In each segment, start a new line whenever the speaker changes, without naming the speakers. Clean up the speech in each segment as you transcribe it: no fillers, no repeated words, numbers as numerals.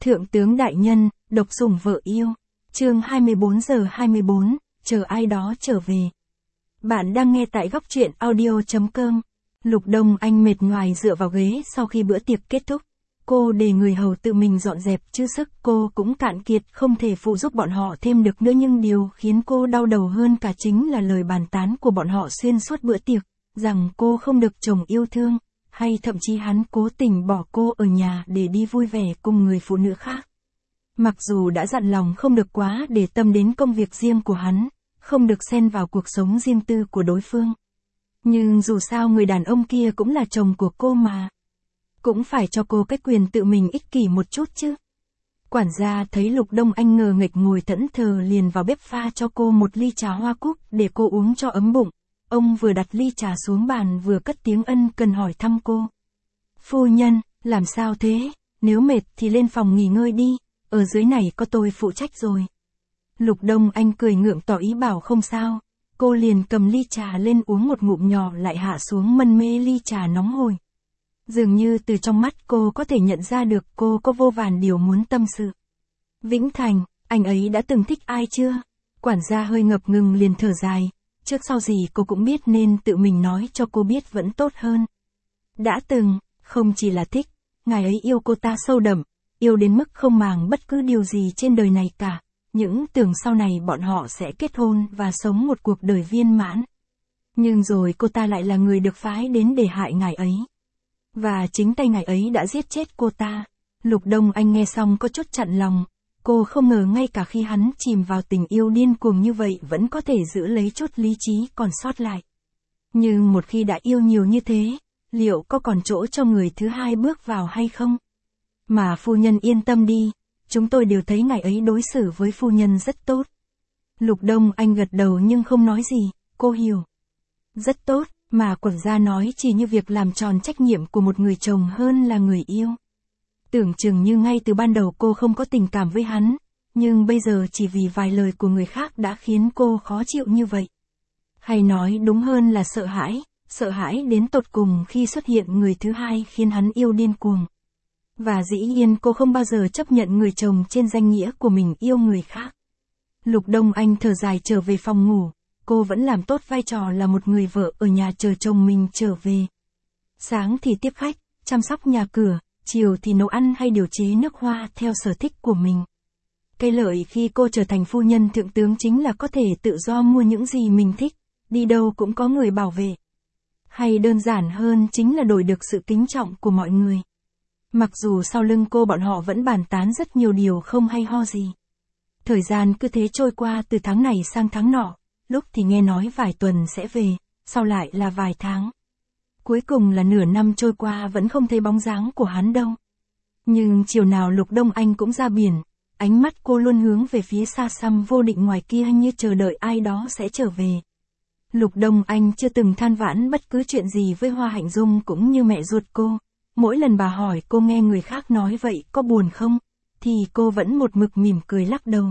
Thượng tướng đại nhân, độc sủng vợ yêu. Chương 24:24, chờ ai đó trở về. Bạn đang nghe tại góc truyện audio.com. Lục Đông Anh mệt nhoài dựa vào ghế sau khi bữa tiệc kết thúc. Cô để người hầu tự mình dọn dẹp chứ sức cô cũng cạn kiệt không thể phụ giúp bọn họ thêm được nữa, nhưng điều khiến cô đau đầu hơn cả chính là lời bàn tán của bọn họ xuyên suốt bữa tiệc, rằng cô không được chồng yêu thương, hay thậm chí hắn cố tình bỏ cô ở nhà để đi vui vẻ cùng người phụ nữ khác. Mặc dù đã dặn lòng không được quá để tâm đến công việc riêng của hắn, không được xen vào cuộc sống riêng tư của đối phương. Nhưng dù sao người đàn ông kia cũng là chồng của cô mà. Cũng phải cho cô cái quyền tự mình ích kỷ một chút chứ. Quản gia thấy Lục Đông Anh ngờ nghệch ngồi thẫn thờ liền vào bếp pha cho cô một ly trà hoa cúc để cô uống cho ấm bụng. Ông vừa đặt ly trà xuống bàn vừa cất tiếng ân cần hỏi thăm cô. Phu nhân, làm sao thế? Nếu mệt thì lên phòng nghỉ ngơi đi, ở dưới này có tôi phụ trách rồi. Lục Đông Anh cười ngượng tỏ ý bảo không sao. Cô liền cầm ly trà lên uống một ngụm nhỏ lại hạ xuống mân mê ly trà nóng hổi. Dường như từ trong mắt cô có thể nhận ra được cô có vô vàn điều muốn tâm sự. Vĩnh Thành, anh ấy đã từng thích ai chưa? Quản gia hơi ngập ngừng liền thở dài. Trước sau gì cô cũng biết nên tự mình nói cho cô biết vẫn tốt hơn. Đã từng, không chỉ là thích, ngài ấy yêu cô ta sâu đậm, yêu đến mức không màng bất cứ điều gì trên đời này cả. Những tưởng sau này bọn họ sẽ kết hôn và sống một cuộc đời viên mãn. Nhưng rồi cô ta lại là người được phái đến để hại ngài ấy. Và chính tay ngài ấy đã giết chết cô ta. Lục Đông Anh nghe xong có chút chặn lòng. Cô không ngờ ngay cả khi hắn chìm vào tình yêu điên cuồng như vậy vẫn có thể giữ lấy chút lý trí còn sót lại. Nhưng một khi đã yêu nhiều như thế, liệu có còn chỗ cho người thứ hai bước vào hay không? Mà phu nhân yên tâm đi, chúng tôi đều thấy ngài ấy đối xử với phu nhân rất tốt. Lục Đông Anh gật đầu nhưng không nói gì, cô hiểu. Rất tốt, mà quản gia nói chỉ như việc làm tròn trách nhiệm của một người chồng hơn là người yêu. Tưởng chừng như ngay từ ban đầu cô không có tình cảm với hắn, nhưng bây giờ chỉ vì vài lời của người khác đã khiến cô khó chịu như vậy. Hay nói đúng hơn là sợ hãi đến tột cùng khi xuất hiện người thứ hai khiến hắn yêu điên cuồng. Và dĩ nhiên cô không bao giờ chấp nhận người chồng trên danh nghĩa của mình yêu người khác. Lục Đông Anh thở dài trở về phòng ngủ, cô vẫn làm tốt vai trò là một người vợ ở nhà chờ chồng mình trở về. Sáng thì tiếp khách, chăm sóc nhà cửa, chiều thì nấu ăn hay điều chế nước hoa theo sở thích của mình. Cái lợi khi cô trở thành phu nhân thượng tướng chính là có thể tự do mua những gì mình thích, đi đâu cũng có người bảo vệ. Hay đơn giản hơn chính là đổi được sự kính trọng của mọi người. Mặc dù sau lưng cô bọn họ vẫn bàn tán rất nhiều điều không hay ho gì. Thời gian cứ thế trôi qua từ tháng này sang tháng nọ, lúc thì nghe nói vài tuần sẽ về, sau lại là vài tháng. Cuối cùng là nửa năm trôi qua vẫn không thấy bóng dáng của hắn đâu. Nhưng chiều nào Lục Đông Anh cũng ra biển, ánh mắt cô luôn hướng về phía xa xăm vô định ngoài kia như chờ đợi ai đó sẽ trở về. Lục Đông Anh chưa từng than vãn bất cứ chuyện gì với Hoa Hạnh Dung cũng như mẹ ruột cô. Mỗi lần bà hỏi cô nghe người khác nói vậy có buồn không, thì cô vẫn một mực mỉm cười lắc đầu.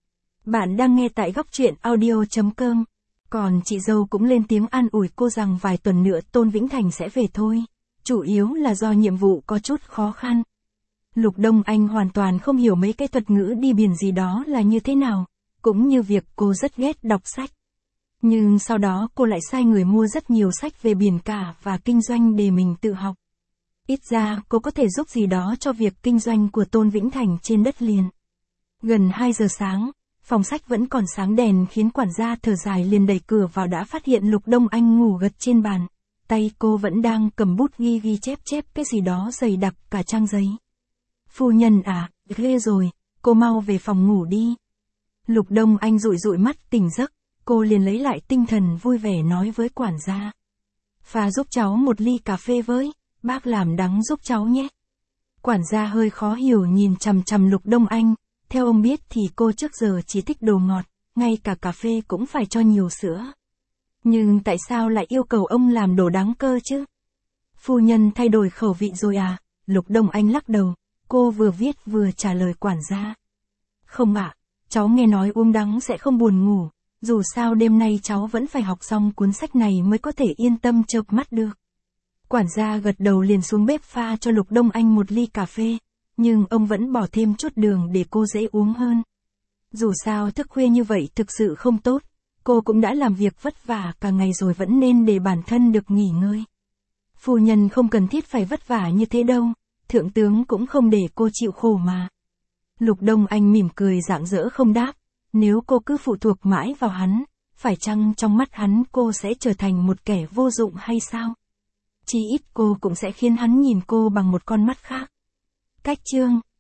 Bạn đang nghe tại góc truyện audio.com. Còn chị dâu cũng lên tiếng an ủi cô rằng vài tuần nữa Tôn Vĩnh Thành sẽ về thôi. Chủ yếu là do nhiệm vụ có chút khó khăn. Lục Đông Anh hoàn toàn không hiểu mấy cái thuật ngữ đi biển gì đó là như thế nào. Cũng như việc cô rất ghét đọc sách. Nhưng sau đó cô lại sai người mua rất nhiều sách về biển cả và kinh doanh để mình tự học. Ít ra cô có thể giúp gì đó cho việc kinh doanh của Tôn Vĩnh Thành trên đất liền. Gần 2 giờ sáng, phòng sách vẫn còn sáng đèn khiến quản gia thở dài liền đẩy cửa vào đã phát hiện Lục Đông Anh ngủ gật trên bàn. Tay cô vẫn đang cầm bút ghi chép cái gì đó dày đặc cả trang giấy. Phu nhân à, ghê rồi, cô mau về phòng ngủ đi. Lục Đông Anh dụi mắt tỉnh giấc, cô liền lấy lại tinh thần vui vẻ nói với quản gia. Pha giúp cháu một ly cà phê với, bác làm đắng giúp cháu nhé. Quản gia hơi khó hiểu nhìn chằm chằm Lục Đông Anh. Theo ông biết thì cô trước giờ chỉ thích đồ ngọt, ngay cả cà phê cũng phải cho nhiều sữa. Nhưng tại sao lại yêu cầu ông làm đồ đắng cơ chứ? Phu nhân thay đổi khẩu vị rồi à? Lục Đông Anh lắc đầu, cô vừa viết vừa trả lời quản gia. Không ạ, cháu nghe nói uống đắng sẽ không buồn ngủ, dù sao đêm nay cháu vẫn phải học xong cuốn sách này mới có thể yên tâm chợp mắt được. Quản gia gật đầu liền xuống bếp pha cho Lục Đông Anh một ly cà phê. nhưng ông vẫn bỏ thêm chút đường để cô dễ uống hơn. Dù sao thức khuya như vậy thực sự không tốt, cô cũng đã làm việc vất vả cả ngày rồi vẫn nên để bản thân được nghỉ ngơi. Phu nhân không cần thiết phải vất vả như thế đâu, thượng tướng cũng không để cô chịu khổ mà. Lục Đông Anh mỉm cười rạng rỡ không đáp, nếu cô cứ phụ thuộc mãi vào hắn, phải chăng trong mắt hắn cô sẽ trở thành một kẻ vô dụng hay sao? Chí ít cô cũng sẽ khiến hắn nhìn cô bằng một con mắt khác. Cách chương